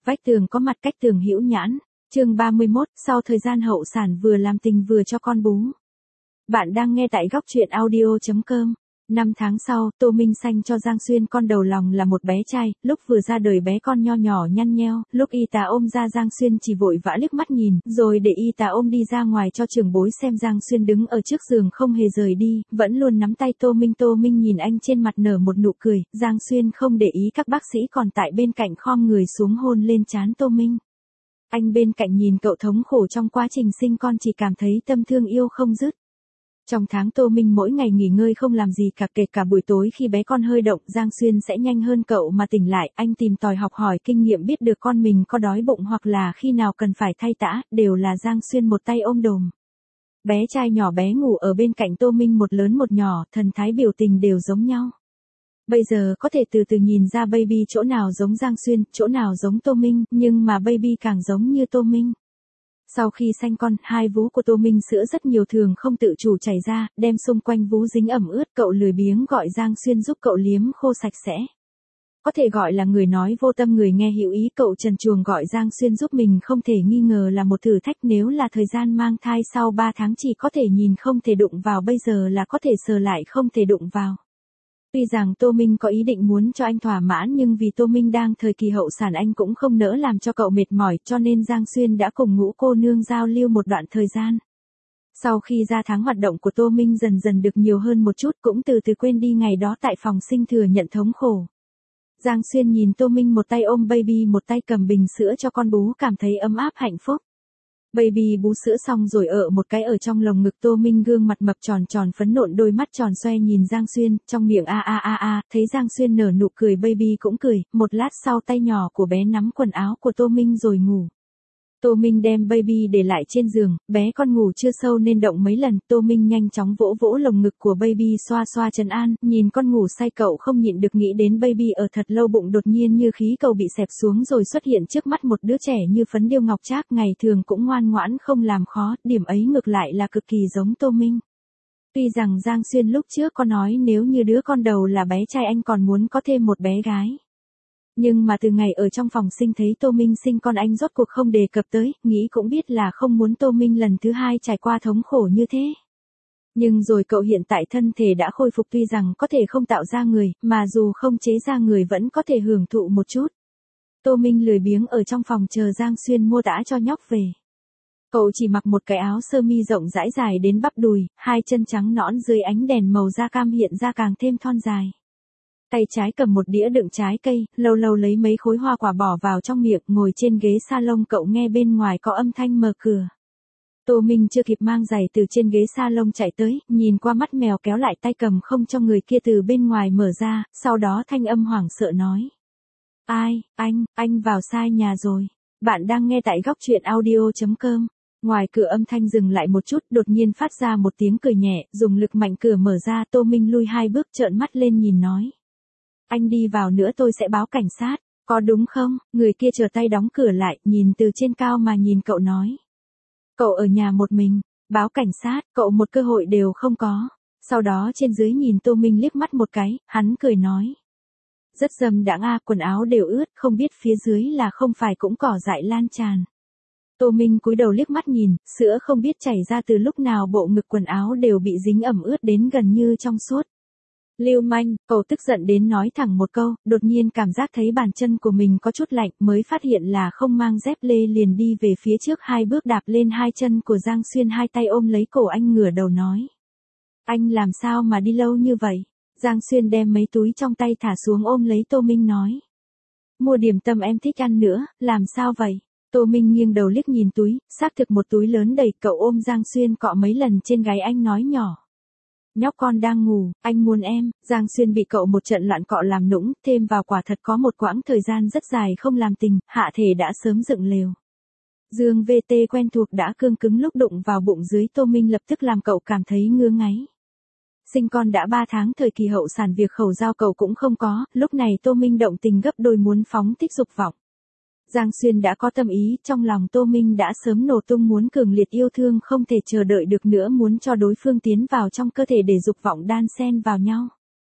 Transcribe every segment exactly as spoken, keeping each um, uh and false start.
vách tường có mặt cách tường hữu nhãn. Chương ba mươi mốt, sau thời gian hậu sản vừa làm tình vừa cho con bú. Bạn đang nghe tại góc truyện audio chấm com. Năm tháng sau, Tô Minh sanh cho Giang Xuyên con đầu lòng là một bé trai, lúc vừa ra đời bé con nho nhỏ nhăn nheo, lúc y tá ôm ra Giang Xuyên chỉ vội vã liếc mắt nhìn, rồi để y tá ôm đi ra ngoài cho trưởng bối xem. Giang Xuyên đứng ở trước giường không hề rời đi, vẫn luôn nắm tay Tô Minh. Tô Minh nhìn anh trên mặt nở một nụ cười, Giang Xuyên không để ý các bác sĩ còn tại bên cạnh khom người xuống hôn lên trán Tô Minh. Anh bên cạnh nhìn cậu thống khổ trong quá trình sinh con chỉ cảm thấy tâm thương yêu không dứt. Trong tháng Tô Minh mỗi ngày nghỉ ngơi không làm gì cả, kể cả buổi tối khi bé con hơi động, Giang Xuyên sẽ nhanh hơn cậu mà tỉnh lại. Anh tìm tòi học hỏi kinh nghiệm, biết được con mình có đói bụng hoặc là khi nào cần phải thay tã, đều là Giang Xuyên một tay ôm đồm. Bé trai nhỏ bé ngủ ở bên cạnh Tô Minh, một lớn một nhỏ, thần thái biểu tình đều giống nhau. Bây giờ có thể từ từ nhìn ra baby chỗ nào giống Giang Xuyên, chỗ nào giống Tô Minh, nhưng mà baby càng giống như Tô Minh. Sau khi sanh con, hai vú của Tô Minh sữa rất nhiều, thường không tự chủ chảy ra, đem xung quanh vú dính ẩm ướt. Cậu lười biếng gọi Giang Xuyên giúp cậu liếm khô sạch sẽ. Có thể gọi là người nói vô tâm người nghe hữu ý. Cậu trần truồng gọi Giang Xuyên giúp mình không thể nghi ngờ là một thử thách. Nếu là thời gian mang thai sau ba tháng chỉ có thể nhìn không thể đụng vào, bây giờ là có thể sờ lại không thể đụng vào. Tuy rằng Tô Minh có ý định muốn cho anh thỏa mãn, nhưng vì Tô Minh đang thời kỳ hậu sản anh cũng không nỡ làm cho cậu mệt mỏi, cho nên Giang Xuyên đã cùng Ngũ cô nương giao lưu một đoạn thời gian. Sau khi ra tháng, hoạt động của Tô Minh dần dần được nhiều hơn một chút, cũng từ từ quên đi ngày đó tại phòng sinh thừa nhận thống khổ. Giang Xuyên nhìn Tô Minh một tay ôm baby, một tay cầm bình sữa cho con bú, cảm thấy ấm áp hạnh phúc. Baby bú sữa xong rồi ở một cái ở trong lồng ngực Tô Minh, gương mặt mập tròn tròn phấn nộn, đôi mắt tròn xoe nhìn Giang Xuyên, trong miệng a a a a, thấy Giang Xuyên nở nụ cười, baby cũng cười. Một lát sau tay nhỏ của bé nắm quần áo của Tô Minh rồi ngủ. Tô Minh đem baby để lại trên giường, bé con ngủ chưa sâu nên động mấy lần. Tô Minh nhanh chóng vỗ vỗ lồng ngực của baby, xoa xoa trấn an, nhìn con ngủ say cậu không nhịn được nghĩ đến baby ở thật lâu. Bụng đột nhiên như khí cầu bị xẹp xuống rồi xuất hiện trước mắt một đứa trẻ như phấn điêu ngọc trác, ngày thường cũng ngoan ngoãn không làm khó, điểm ấy ngược lại là cực kỳ giống Tô Minh. Tuy rằng Giang Xuyên lúc trước có nói nếu như đứa con đầu là bé trai anh còn muốn có thêm một bé gái. Nhưng mà từ ngày ở trong phòng sinh thấy Tô Minh sinh con, anh rốt cuộc không đề cập tới, nghĩ cũng biết là không muốn Tô Minh lần thứ hai trải qua thống khổ như thế. Nhưng rồi cậu hiện tại thân thể đã khôi phục, tuy rằng có thể không tạo ra người, mà dù không chế ra người vẫn có thể hưởng thụ một chút. Tô Minh lười biếng ở trong phòng chờ Giang Xuyên mua tã cho nhóc về. Cậu chỉ mặc một cái áo sơ mi rộng rãi dài đến bắp đùi, hai chân trắng nõn dưới ánh đèn màu da cam hiện ra càng thêm thon dài. Tay trái cầm một đĩa đựng trái cây, lâu lâu lấy mấy khối hoa quả bỏ vào trong miệng, ngồi trên ghế salon. Cậu nghe bên ngoài có âm thanh mở cửa. Tô Minh chưa kịp mang giày từ trên ghế salon chạy tới, nhìn qua mắt mèo kéo lại tay cầm không cho người kia từ bên ngoài mở ra, sau đó thanh âm hoảng sợ nói. Ai, anh, anh vào sai nhà rồi. Bạn đang nghe tại góc truyện audio chấm com. Ngoài cửa âm thanh dừng lại một chút, đột nhiên phát ra một tiếng cười nhẹ, dùng lực mạnh cửa mở ra. Tô Minh lui hai bước trợn mắt lên nhìn nói. Anh đi vào nữa tôi sẽ báo cảnh sát, có đúng không? Người kia trở tay đóng cửa lại, nhìn từ trên cao mà nhìn cậu nói. Cậu ở nhà một mình, báo cảnh sát, cậu một cơ hội đều không có. Sau đó trên dưới nhìn Tô Minh liếc mắt một cái, hắn cười nói. Rất dâm đãng a, quần áo đều ướt, không biết phía dưới là không phải cũng cỏ dại lan tràn. Tô Minh cúi đầu liếc mắt nhìn, sữa không biết chảy ra từ lúc nào, bộ ngực quần áo đều bị dính ẩm ướt đến gần như trong suốt. Lưu manh, cậu tức giận đến nói thẳng một câu, đột nhiên cảm giác thấy bàn chân của mình có chút lạnh, mới phát hiện là không mang dép lê, liền đi về phía trước hai bước đạp lên hai chân của Giang Xuyên, hai tay ôm lấy cổ anh ngửa đầu nói. Anh làm sao mà đi lâu như vậy? Giang Xuyên đem mấy túi trong tay thả xuống ôm lấy Tô Minh nói. Mua điểm tâm em thích ăn nữa, làm sao vậy? Tô Minh nghiêng đầu liếc nhìn túi, xác thực một túi lớn đầy. Cậu ôm Giang Xuyên cọ mấy lần trên gáy anh nói nhỏ. Nhóc con đang ngủ, anh muốn em. Giang Xuyên bị cậu một trận loạn cọ làm nũng, thêm vào quả thật có một quãng thời gian rất dài không làm tình, hạ thể đã sớm dựng lều. Dương vê tê quen thuộc đã cương cứng lúc đụng vào bụng dưới Tô Minh lập tức làm cậu cảm thấy ngứa ngáy. Sinh con đã ba tháng, thời kỳ hậu sản việc khẩu giao cậu cũng không có, lúc này Tô Minh động tình gấp đôi, muốn phóng thích dục vọng. Giang Xuyên đã có tâm ý, trong lòng Tô Minh đã sớm nổ tung, muốn cường liệt yêu thương, không thể chờ đợi được nữa, muốn cho đối phương tiến vào trong cơ thể để dục vọng đan xen vào nhau.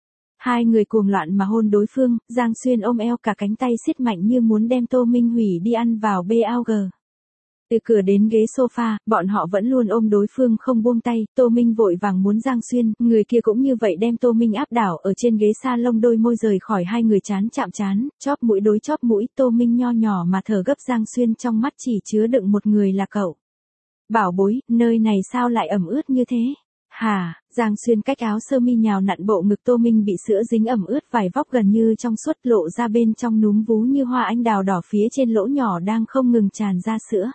Hai người cuồng loạn mà hôn đối phương, Giang Xuyên ôm eo cả cánh tay siết mạnh như muốn đem Tô Minh hủy đi ăn vào bê a giê. Từ cửa đến ghế sofa, bọn họ vẫn luôn ôm đối phương không buông tay, Tô Minh vội vàng muốn Giang Xuyên, người kia cũng như vậy đem Tô Minh áp đảo ở trên ghế salon, đôi môi rời khỏi hai người chán chạm chán, chóp mũi đối chóp mũi, Tô Minh nho nhỏ mà thở gấp, Giang Xuyên trong mắt chỉ chứa đựng một người là cậu. Bảo bối, nơi này sao lại ẩm ướt như thế? Hả, Giang Xuyên cách áo sơ mi nhào nặn bộ ngực Tô Minh bị sữa dính ẩm ướt vải vóc gần như trong suốt, lộ ra bên trong núm vú như hoa anh đào đỏ, phía trên lỗ nhỏ đang không ngừng tràn ra sữa.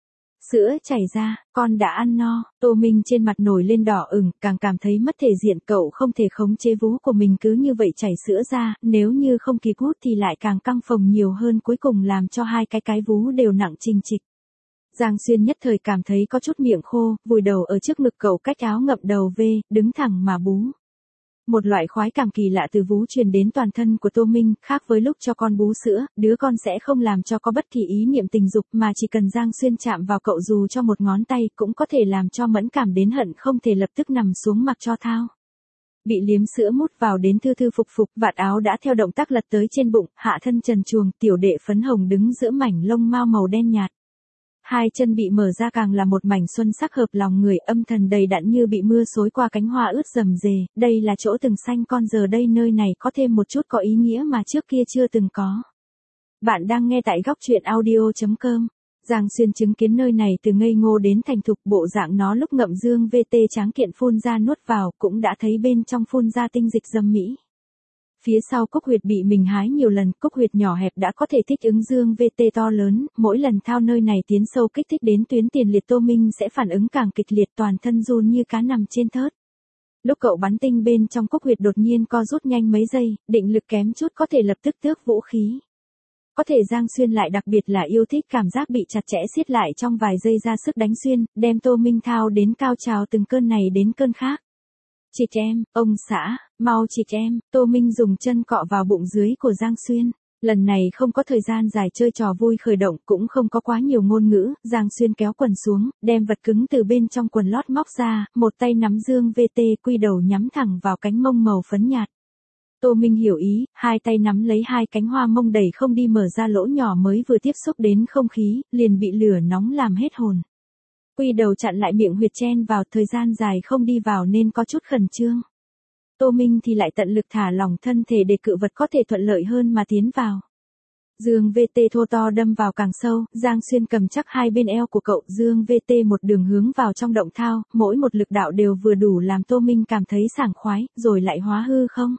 Sữa chảy ra, con đã ăn no, Tô Minh trên mặt nổi lên đỏ ửng, càng cảm thấy mất thể diện, cậu không thể khống chế vú của mình cứ như vậy chảy sữa ra, nếu như không kịp hút thì lại càng căng phồng nhiều hơn, cuối cùng làm cho hai cái cái vú đều nặng trình trịch. Giang Xuyên nhất thời cảm thấy có chút miệng khô, vùi đầu ở trước ngực cậu, cách áo ngậm đầu về, đứng thẳng mà bú. Một loại khoái cảm kỳ lạ từ vú truyền đến toàn thân của Tô Minh, khác với lúc cho con bú sữa, đứa con sẽ không làm cho có bất kỳ ý niệm tình dục, mà chỉ cần Giang Xuyên chạm vào cậu dù cho một ngón tay cũng có thể làm cho mẫn cảm đến hận không thể lập tức nằm xuống mặc cho thao. Bị liếm sữa mút vào đến thư thư phục phục, vạt áo đã theo động tác lật tới trên bụng, hạ thân trần truồng, tiểu đệ phấn hồng đứng giữa mảnh lông mao màu đen nhạt. Hai chân bị mở ra càng là một mảnh xuân sắc hợp lòng người, âm thần đầy đặn như bị mưa xối qua, cánh hoa ướt rầm rề, đây là chỗ từng xanh con, giờ đây nơi này có thêm một chút có ý nghĩa mà trước kia chưa từng có. Bạn đang nghe tại góc truyện audio chấm com. Giang Xuyên chứng kiến nơi này từ ngây ngô đến thành thục, bộ dạng nó lúc ngậm dương vê tê tráng kiện phun ra nuốt vào, cũng đã thấy bên trong phun ra tinh dịch dâm mỹ. Phía sau cúc huyệt bị mình hái nhiều lần, cúc huyệt nhỏ hẹp đã có thể thích ứng dương vê tê to lớn, mỗi lần thao nơi này tiến sâu kích thích đến tuyến tiền liệt, Tô Minh sẽ phản ứng càng kịch liệt, toàn thân run như cá nằm trên thớt. Lúc cậu bắn tinh bên trong cúc huyệt đột nhiên co rút nhanh mấy giây, định lực kém chút có thể lập tức tước vũ khí. Có thể Giang Xuyên lại đặc biệt là yêu thích cảm giác bị chặt chẽ siết lại trong vài giây, ra sức đánh xuyên, đem Tô Minh thao đến cao trào, từng cơn này đến cơn khác. Chịch em, ông xã, mau chịch em, Tô Minh dùng chân cọ vào bụng dưới của Giang Xuyên. Lần này không có thời gian dài chơi trò vui khởi động, cũng không có quá nhiều ngôn ngữ, Giang Xuyên kéo quần xuống, đem vật cứng từ bên trong quần lót móc ra, một tay nắm dương vê tê, quy đầu nhắm thẳng vào cánh mông màu phấn nhạt. Tô Minh hiểu ý, hai tay nắm lấy hai cánh hoa mông đẩy không đi, mở ra lỗ nhỏ mới vừa tiếp xúc đến không khí, liền bị lửa nóng làm hết hồn. Quy đầu chặn lại miệng huyệt chen vào, thời gian dài không đi vào nên có chút khẩn trương. Tô Minh thì lại tận lực thả lỏng thân thể để cự vật có thể thuận lợi hơn mà tiến vào. Dương vê tê thô to đâm vào càng sâu, Giang Xuyên cầm chắc hai bên eo của cậu, dương vê tê một đường hướng vào trong động thao, mỗi một lực đạo đều vừa đủ làm Tô Minh cảm thấy sảng khoái, rồi lại hóa hư không.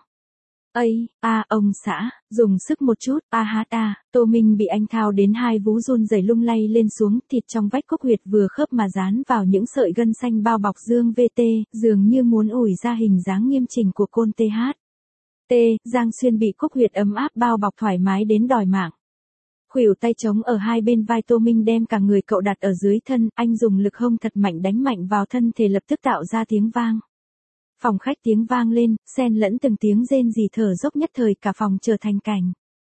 Ây, a ông xã, dùng sức một chút, a hát a, Tô Minh bị anh thao đến hai vú run rẩy lung lay lên xuống, thịt trong vách cúc huyệt vừa khớp mà dán vào những sợi gân xanh bao bọc dương vê tê, dường như muốn ủi ra hình dáng nghiêm chỉnh của côn tê hát. T, Giang Xuyên bị cúc huyệt ấm áp bao bọc thoải mái đến đòi mạng. Khuỷu tay trống ở hai bên vai, Tô Minh đem cả người cậu đặt ở dưới thân, anh dùng lực hông thật mạnh đánh mạnh vào thân thể, lập tức tạo ra tiếng vang. Phòng khách tiếng vang lên, xen lẫn từng tiếng rên rỉ thở dốc, nhất thời cả phòng trở thành cảnh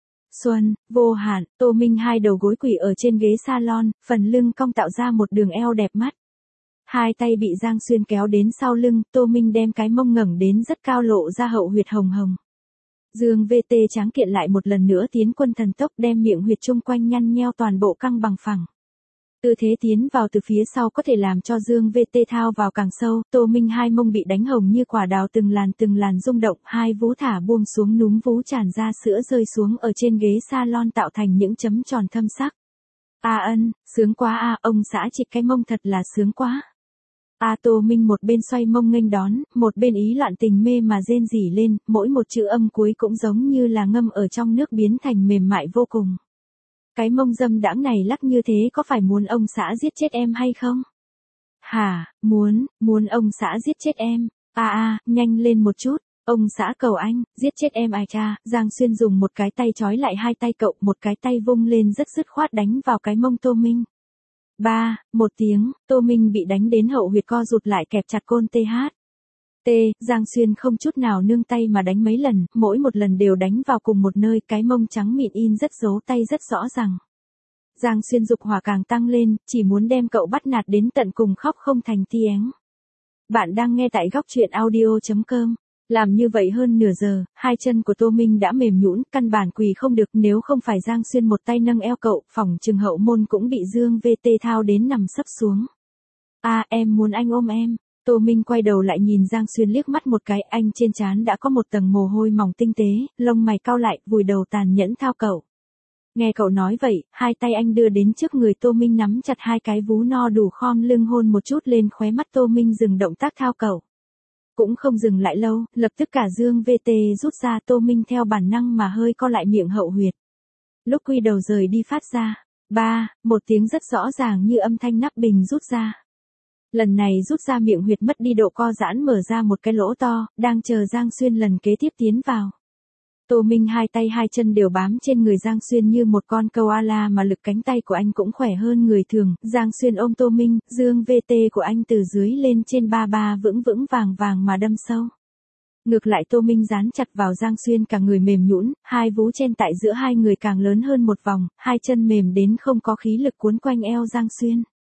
xuân vô hạn. Tô Minh hai đầu gối quỳ ở trên ghế salon, phần lưng cong tạo ra một đường eo đẹp mắt. Hai tay bị Giang Xuyên kéo đến sau lưng, Tô Minh đem cái mông ngẩng đến rất cao, lộ ra hậu huyệt hồng hồng. Dương vê tê tráng kiện lại một lần nữa tiến quân thần tốc, đem miệng huyệt chung quanh nhăn nheo toàn bộ căng bằng phẳng. Tư thế tiến vào từ phía sau có thể làm cho dương vê tê thao vào càng sâu, Tô Minh hai mông bị đánh hồng như quả đào, từng làn từng làn rung động, hai vú thả buông xuống, núm vú tràn ra sữa rơi xuống ở trên ghế salon tạo thành những chấm tròn thâm sắc. A ân, sướng quá a, ông xã chịch cái mông thật là sướng quá. A Tô Minh một bên xoay mông nghênh đón, một bên ý loạn tình mê mà rên rỉ lên, mỗi một chữ âm cuối cũng giống như là ngâm ở trong nước biến thành mềm mại vô cùng. Cái mông dâm đãng này lắc như thế có phải muốn ông xã giết chết em hay không? Hả, muốn, muốn ông xã giết chết em. A a, nhanh lên một chút, ông xã cầu anh, giết chết em ai cha. Giang Xuyên dùng một cái tay trói lại hai tay cậu, một cái tay vung lên rất dứt khoát đánh vào cái mông Tô Minh. Ba, một tiếng, Tô Minh bị đánh đến hậu huyệt co rụt lại, kẹp chặt côn tê hát. T, Giang Xuyên không chút nào nương tay mà đánh mấy lần, mỗi một lần đều đánh vào cùng một nơi, cái mông trắng mịn in rất dấu tay rất rõ ràng. Giang Xuyên dục hỏa càng tăng lên, chỉ muốn đem cậu bắt nạt đến tận cùng, khóc không thành tiếng. Bạn đang nghe tại góc truyện audio chấm com. Làm như vậy hơn nửa giờ, hai chân của Tô Minh đã mềm nhũn, căn bản quỳ không được, nếu không phải Giang Xuyên một tay nâng eo cậu, phòng trừng hậu môn cũng bị Dương vê tê thao đến nằm sấp xuống. À, em muốn anh ôm em. Tô Minh quay đầu lại nhìn Giang Xuyên liếc mắt một cái, anh trên trán đã có một tầng mồ hôi mỏng tinh tế, lông mày cau lại, vùi đầu tàn nhẫn thao cậu. Nghe cậu nói vậy, hai tay anh đưa đến trước người Tô Minh nắm chặt hai cái vú no đủ khom lưng hôn một chút lên khóe mắt Tô Minh dừng động tác thao cậu. Cũng không dừng lại lâu, lập tức cả Dương vê tê rút ra, Tô Minh theo bản năng mà hơi co lại miệng hậu huyệt. Lúc quy đầu rời đi phát ra, ba, một tiếng rất rõ ràng như âm thanh nắp bình rút ra. Lần này rút ra miệng huyệt mất đi độ co giãn, mở ra một cái lỗ to, đang chờ Giang Xuyên lần kế tiếp tiến vào. Tô Minh hai tay hai chân đều bám trên người Giang Xuyên như một con koala mà lực cánh tay của anh cũng khỏe hơn người thường. Giang Xuyên ôm Tô Minh, Dương vê tê của anh từ dưới lên trên ba ba vững vững vàng vàng mà đâm sâu. Ngược lại Tô Minh dán chặt vào Giang Xuyên, cả người mềm nhũn, hai vú trên tại giữa hai người càng lớn hơn một vòng, hai chân mềm đến không có khí lực cuốn quanh eo Giang Xuyên.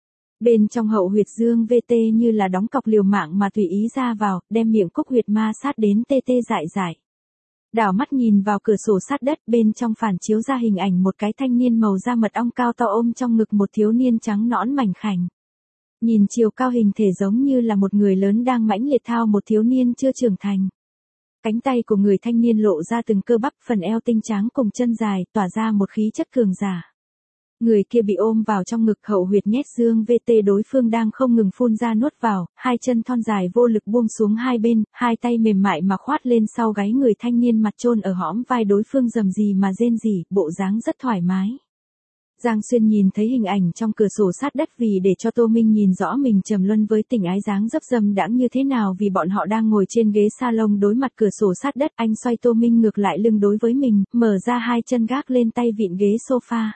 Bên trong hậu huyệt Dương vê tê như là đóng cọc liều mạng mà tùy ý ra vào, đem miệng cúc huyệt ma sát đến tê tê dại dại. Đảo mắt nhìn vào cửa sổ sát đất, bên trong phản chiếu ra hình ảnh một cái thanh niên màu da mật ong cao to ôm trong ngực một thiếu niên trắng nõn mảnh khảnh. Nhìn chiều cao hình thể giống như là một người lớn đang mãnh liệt thao một thiếu niên chưa trưởng thành. Cánh tay của người thanh niên lộ ra từng cơ bắp, phần eo tinh tráng cùng chân dài, tỏa ra một khí chất cường giả. Người kia bị ôm vào trong ngực, hậu huyệt nhét Dương vê tê đối phương đang không ngừng phun ra nuốt vào, hai chân thon dài vô lực buông xuống hai bên, hai tay mềm mại mà khoát lên sau gáy người thanh niên, mặt chôn ở hõm vai đối phương rầm rì mà rên rỉ, bộ dáng rất thoải mái. Giang Xuyên nhìn thấy hình ảnh trong cửa sổ sát đất vì để cho Tô Minh nhìn rõ mình trầm luân với tình ái dáng dấp dâm đãng như thế nào, vì bọn họ đang ngồi trên ghế salon đối mặt cửa sổ sát đất, anh xoay Tô Minh ngược lại lưng đối với mình, mở ra hai chân gác lên tay vịn ghế sofa.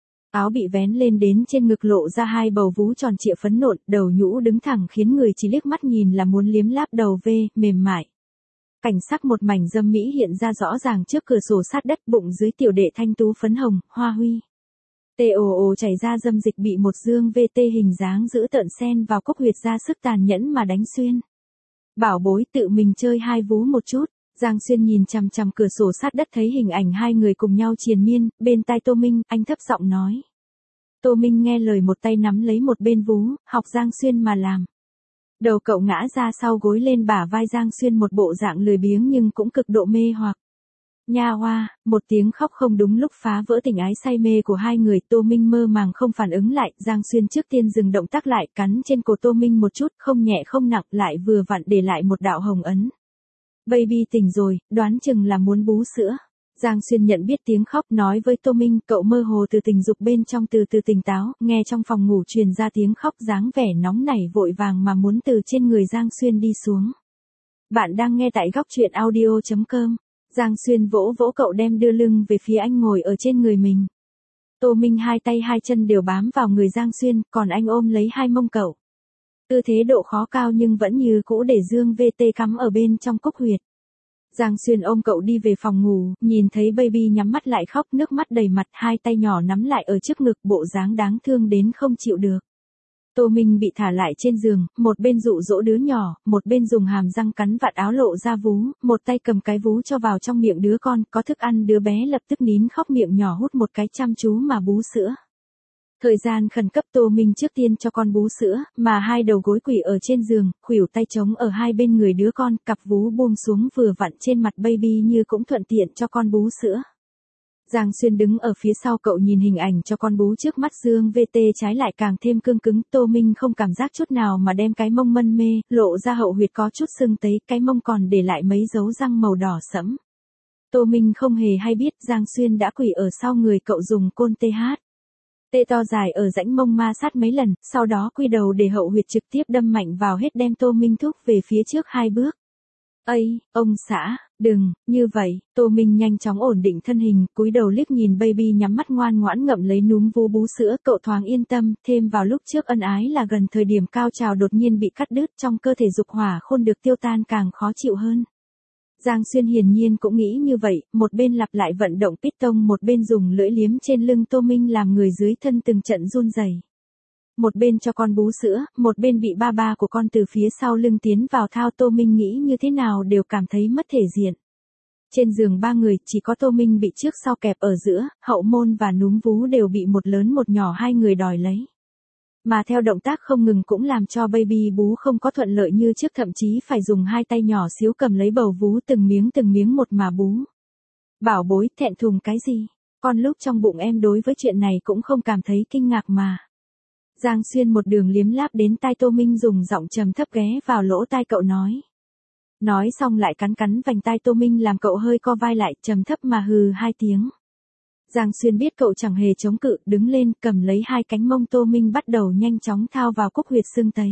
Áo bị vén lên đến trên ngực lộ ra hai bầu vú tròn trịa phấn nộn, đầu nhũ đứng thẳng khiến người chỉ liếc mắt nhìn là muốn liếm láp đầu vê, mềm mại. Cảnh sắc một mảnh dâm mỹ hiện ra rõ ràng trước cửa sổ sát đất, bụng dưới tiểu đệ thanh tú phấn hồng, hoa huy. Tê ồ ồ chảy ra dâm dịch bị một Dương vê tê hình dáng giữ tợn xen vào cúc huyệt ra sức tàn nhẫn mà đánh xuyên. Bảo bối tự mình chơi hai vú một chút. Giang Xuyên nhìn chằm chằm cửa sổ sát đất thấy hình ảnh hai người cùng nhau triền miên, bên tai Tô Minh, anh thấp giọng nói. Tô Minh nghe lời một tay nắm lấy một bên vú, học Giang Xuyên mà làm. Đầu cậu ngã ra sau gối lên bả vai Giang Xuyên, một bộ dạng lười biếng nhưng cũng cực độ mê hoặc. Nha hoa, một tiếng khóc không đúng lúc phá vỡ tình ái say mê của hai người. Tô Minh mơ màng không phản ứng lại, Giang Xuyên trước tiên dừng động tác lại, cắn trên cổ Tô Minh một chút, không nhẹ không nặng, lại vừa vặn để lại một đạo hồng ấn. Baby tỉnh rồi, đoán chừng là muốn bú sữa. Giang Xuyên nhận biết tiếng khóc, nói với Tô Minh, cậu mơ hồ từ tình dục bên trong từ từ tỉnh táo, nghe trong phòng ngủ truyền ra tiếng khóc, dáng vẻ nóng nảy vội vàng mà muốn từ trên người Giang Xuyên đi xuống. Bạn đang nghe tại góc truyện audio chấm com. Giang Xuyên vỗ vỗ cậu, đem đưa lưng về phía anh ngồi ở trên người mình. Tô Minh hai tay hai chân đều bám vào người Giang Xuyên, còn anh ôm lấy hai mông cậu. Tư thế độ khó cao nhưng vẫn như cũ để Dương vê tê cắm ở bên trong cúc huyệt. Giang Xuyên ôm cậu đi về phòng ngủ, nhìn thấy baby nhắm mắt lại khóc, nước mắt đầy mặt, hai tay nhỏ nắm lại ở trước ngực, bộ dáng đáng thương đến không chịu được. Tô Minh bị thả lại trên giường, một bên dụ dỗ đứa nhỏ, một bên dùng hàm răng cắn vạt áo lộ ra vú, một tay cầm cái vú cho vào trong miệng đứa con, có thức ăn đứa bé lập tức nín khóc, miệng nhỏ hút một cái chăm chú mà bú sữa. Thời gian khẩn cấp, Tô Minh trước tiên cho con bú sữa, mà hai đầu gối quỳ ở trên giường, khuỷu tay trống ở hai bên người đứa con, cặp vú buông xuống vừa vặn trên mặt baby như cũng thuận tiện cho con bú sữa. Giang Xuyên đứng ở phía sau cậu nhìn hình ảnh cho con bú trước mắt Dương vê tê trái lại càng thêm cương cứng. Tô Minh không cảm giác chút nào mà đem cái mông mân mê, lộ ra hậu huyệt có chút sưng tấy, cái mông còn để lại mấy dấu răng màu đỏ sẫm. Tô Minh không hề hay biết Giang Xuyên đã quỳ ở sau người cậu dùng côn tê hát. Tê to dài ở rãnh mông ma sát mấy lần, sau đó quy đầu để hậu huyệt trực tiếp đâm mạnh vào hết, đem Tô Minh thúc về phía trước hai bước. Ây, ông xã, đừng, như vậy. Tô Minh nhanh chóng ổn định thân hình, cúi đầu liếc nhìn baby nhắm mắt ngoan ngoãn ngậm lấy núm vú bú sữa, cậu thoáng yên tâm, thêm vào lúc trước ân ái là gần thời điểm cao trào đột nhiên bị cắt đứt, trong cơ thể dục hỏa khôn được tiêu tan càng khó chịu hơn. Giang Xuyên hiển nhiên cũng nghĩ như vậy, một bên lặp lại vận động piston, một bên dùng lưỡi liếm trên lưng Tô Minh làm người dưới thân từng trận run rẩy. Một bên cho con bú sữa, một bên bị ba ba của con từ phía sau lưng tiến vào thao. Tô Minh nghĩ như thế nào đều cảm thấy mất thể diện. Trên giường ba người, chỉ có Tô Minh bị trước sau kẹp ở giữa, hậu môn và núm vú đều bị một lớn một nhỏ hai người đòi lấy. Mà theo động tác không ngừng cũng làm cho baby bú không có thuận lợi như trước, thậm chí phải dùng hai tay nhỏ xíu cầm lấy bầu vú từng miếng từng miếng một mà bú. Bảo bối, thẹn thùng cái gì? Con lúc trong bụng em đối với chuyện này cũng không cảm thấy kinh ngạc mà. Giang Xuyên một đường liếm láp đến tai Tô Minh, dùng giọng trầm thấp ghé vào lỗ tai cậu nói. Nói xong lại cắn cắn vành tai Tô Minh làm cậu hơi co vai lại, trầm thấp mà hừ hai tiếng. Giang Xuyên biết cậu chẳng hề chống cự, đứng lên, cầm lấy hai cánh mông Tô Minh bắt đầu nhanh chóng thao vào cúc huyệt xương tấy.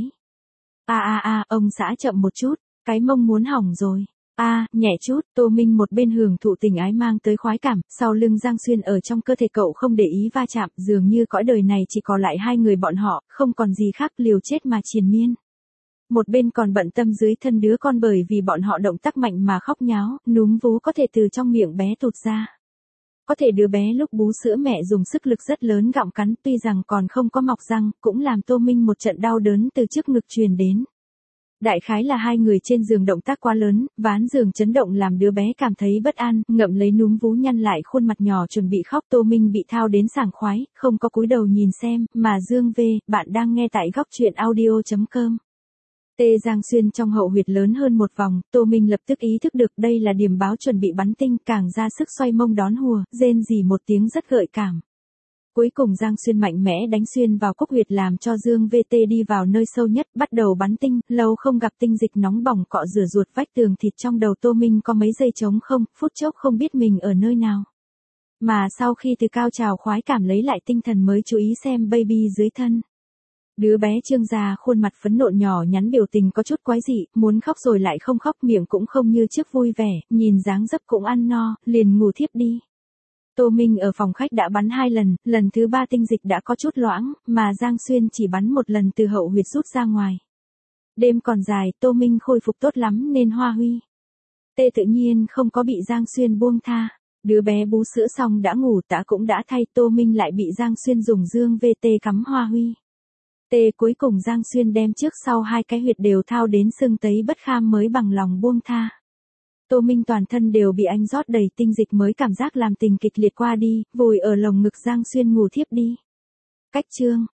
A a a, ông xã chậm một chút, cái mông muốn hỏng rồi. A, à, nhẹ chút. Tô Minh một bên hưởng thụ tình ái mang tới khoái cảm, sau lưng Giang Xuyên ở trong cơ thể cậu không để ý va chạm, dường như cõi đời này chỉ còn lại hai người bọn họ, không còn gì khác, liều chết mà triền miên. Một bên còn bận tâm dưới thân đứa con, bởi vì bọn họ động tác mạnh mà khóc nháo, núm vú có thể từ trong miệng bé tụt ra. Có thể đứa bé lúc bú sữa mẹ dùng sức lực rất lớn gặm cắn, tuy rằng còn không có mọc răng, cũng làm Tô Minh một trận đau đớn từ trước ngực truyền đến. Đại khái là hai người trên giường động tác quá lớn, ván giường chấn động làm đứa bé cảm thấy bất an, ngậm lấy núm vú nhăn lại khuôn mặt nhỏ chuẩn bị khóc. Tô Minh bị thao đến sảng khoái, không có cúi đầu nhìn xem, mà dương V, bạn đang nghe tại góc truyện audio chấm com. Tê Giang Xuyên trong hậu huyệt lớn hơn một vòng, Tô Minh lập tức ý thức được đây là điểm báo chuẩn bị bắn tinh, càng ra sức xoay mông đón hùa, rên rỉ một tiếng rất gợi cảm. Cuối cùng Giang Xuyên mạnh mẽ đánh xuyên vào cúc huyệt làm cho Dương vê tê đi vào nơi sâu nhất, bắt đầu bắn tinh, lâu không gặp tinh dịch nóng bỏng cọ rửa ruột vách tường thịt trong đầu Tô Minh có mấy giây trống không, phút chốc không biết mình ở nơi nào. Mà sau khi từ cao trào khoái cảm lấy lại tinh thần mới chú ý xem baby dưới thân. Đứa bé trương ra khuôn mặt phấn nộn nhỏ nhắn, biểu tình có chút quái dị, muốn khóc rồi lại không khóc, miệng cũng không như trước vui vẻ, nhìn dáng dấp cũng ăn no, liền ngủ thiếp đi. Tô Minh ở phòng khách đã bắn hai lần, lần thứ ba tinh dịch đã có chút loãng, mà Giang Xuyên chỉ bắn một lần từ hậu huyệt rút ra ngoài. Đêm còn dài, Tô Minh khôi phục tốt lắm nên hoa huy. Tê tự nhiên không có bị Giang Xuyên buông tha. Đứa bé bú sữa xong đã ngủ, tã cũng đã thay, Tô Minh lại bị Giang Xuyên dùng Dương vê tê cắm hoa huy. Tê cuối cùng Giang Xuyên đem trước sau hai cái huyệt đều thao đến sưng tấy bất kham mới bằng lòng buông tha. Tô Minh toàn thân đều bị anh rót đầy tinh dịch mới cảm giác làm tình kịch liệt qua đi, vùi ở lồng ngực Giang Xuyên ngủ thiếp đi. Cách chương